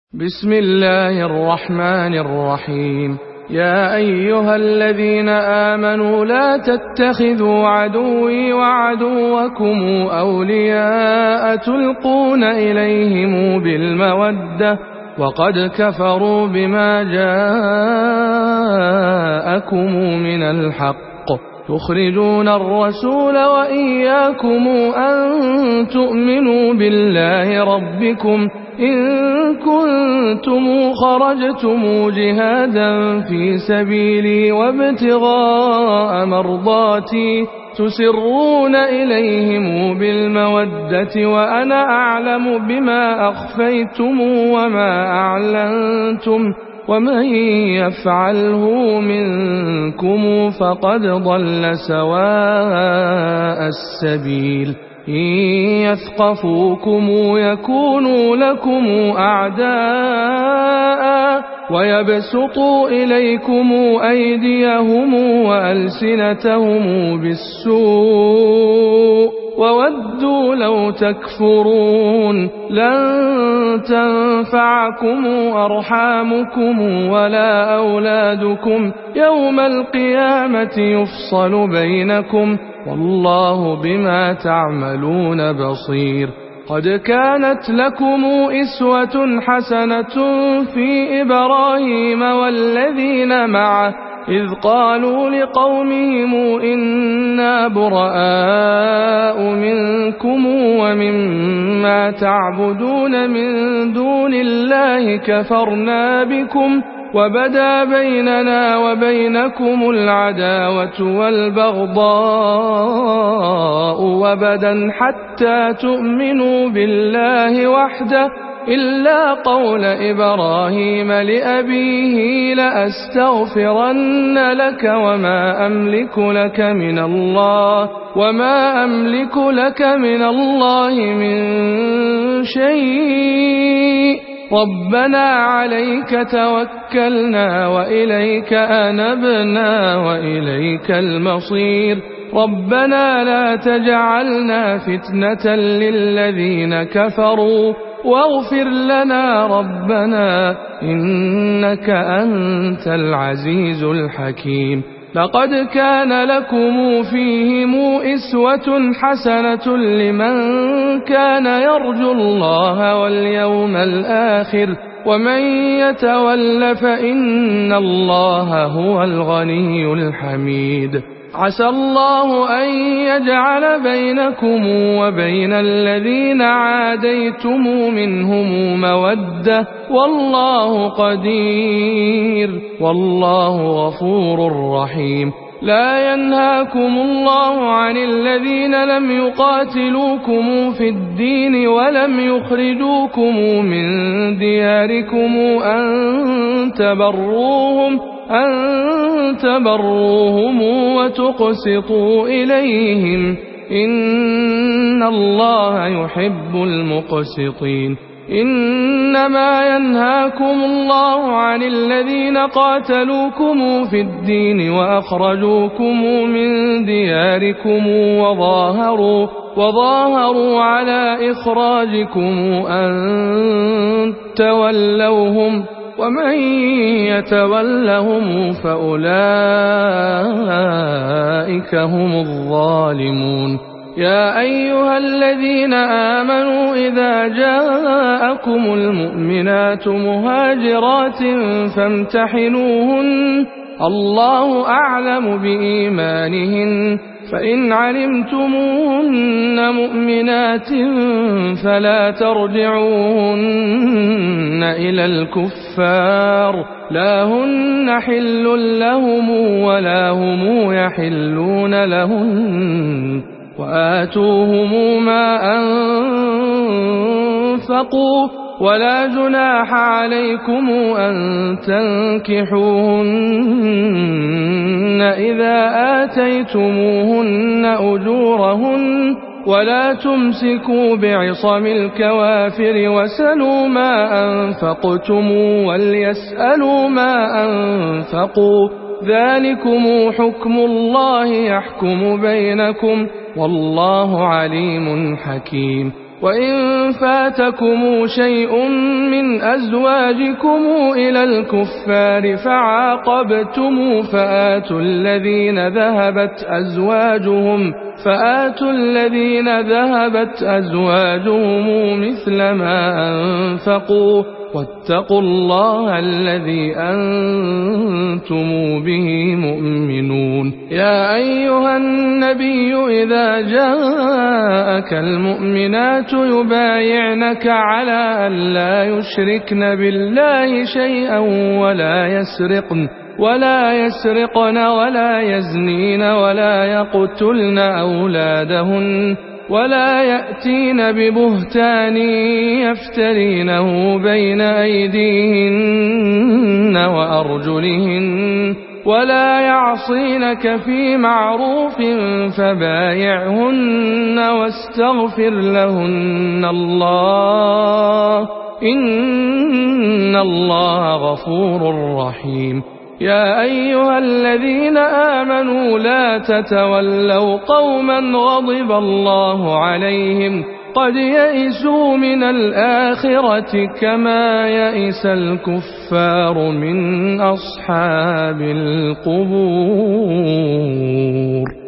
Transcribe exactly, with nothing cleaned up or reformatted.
بسم الله الرحمن الرحيم. يا أيها الذين آمنوا لا تتخذوا عدوي وعدوكم أولياء تلقون إليهم بالمودة وقد كفروا بما جاءكم من الحق تخرجون الرسول وإياكم أن تؤمنوا بالله ربكم إن كنتم خرجتم جهادا في سبيلي وابتغاء مرضاتي تسرون إليهم بالمودة وأنا أعلم بما أخفيتم وما أعلنتم ومن يفعله منكم فقد ضل سواء السبيل. إن يثقفوكم يكونوا لكم أعداء ويبسطوا إليكم أيديهم وألسنتهم بالسوء وودوا لو تكفرون. لن تنفعكم أرحامكم ولا أولادكم يوم القيامة يفصل بينكم والله بما تعملون بصير. قد كانت لكم أسوة حسنة في إبراهيم والذين معه إذ قالوا لقومهم إنا براء منكم ومما تعبدون من دون الله كفرنا بكم وبدا بيننا وبينكم العداوة والبغضاء وبدا حتى تؤمنوا بالله وحده إلا قول إبراهيم لأبيه لأستغفرن لك وما أملك لك من الله وما أملك لك من الله من شيء ربنا عليك توكلنا وإليك أنبنا وإليك المصير. ربنا لا تجعلنا فتنة للذين كفروا واغفر لنا ربنا إنك أنت العزيز الحكيم. لقد كان لكم فيهم أسوة حسنة لمن كان يرجو الله واليوم الآخر ومن يتول فإن الله هو الغني الحميد. عسى الله أن يجعل بينكم وبين الذين عاديتم منهم مودة والله قدير والله غفور رحيم. لا ينهاكم الله عن الذين لم يقاتلوكم في الدين ولم يخرجوكم من دياركم أن تبروهم أن تبروهم وتقسطوا إليهم إن الله يحب المقسطين. إنما ينهاكم الله عن الذين قاتلوكم في الدين وأخرجوكم من دياركم وظاهروا وظاهروا على إخراجكم أن تولوهم ومن يتولهم فأولئك هم الظالمون. يا أيها الذين آمنوا إذا جاءكم المؤمنات مهاجرات فامتحنوهن الله أعلم بإيمانهن فإن علمتموهن مؤمنات فلا ترجعوهن إلى الكفار لا هن حل لهم ولا هم يحلون لهن وآتوهم ما أنفقوا ولا جناح عليكم أن تنكحوهن إذا آتيتموهن أجورهن ولا تمسكوا بعصم الكوافر وسلوا ما أنفقتم وليسألوا ما أنفقوا ذلكم حكم الله يحكم بينكم والله عليم حكيم. وإن فاتكم شيء من أزواجكم إلى الكفار فعاقبتم فآتوا الذين ذهبت أزواجهم فآتوا الذين ذهبت أزواجهم مثل ما أنفقوا واتقوا الله الذي أنتم به مؤمنون. يا أيها النبي إذا جاءك المؤمنات يبايعنك على أن لا يشركن بالله شيئا ولا يسرقن ولا يسرقن ولا يزنين ولا يقتلن أولادهن ولا يأتين ببهتان يفترينه بين أيديهن وأرجلهن ولا يعصينك في معروف فبايعهن واستغفر لهن الله إن الله غفور رحيم. يا أيها الذين آمنوا لا تتولوا قوما غضب الله عليهم قد يئسوا من الآخرة كما يئس الكفار من أصحاب القبور.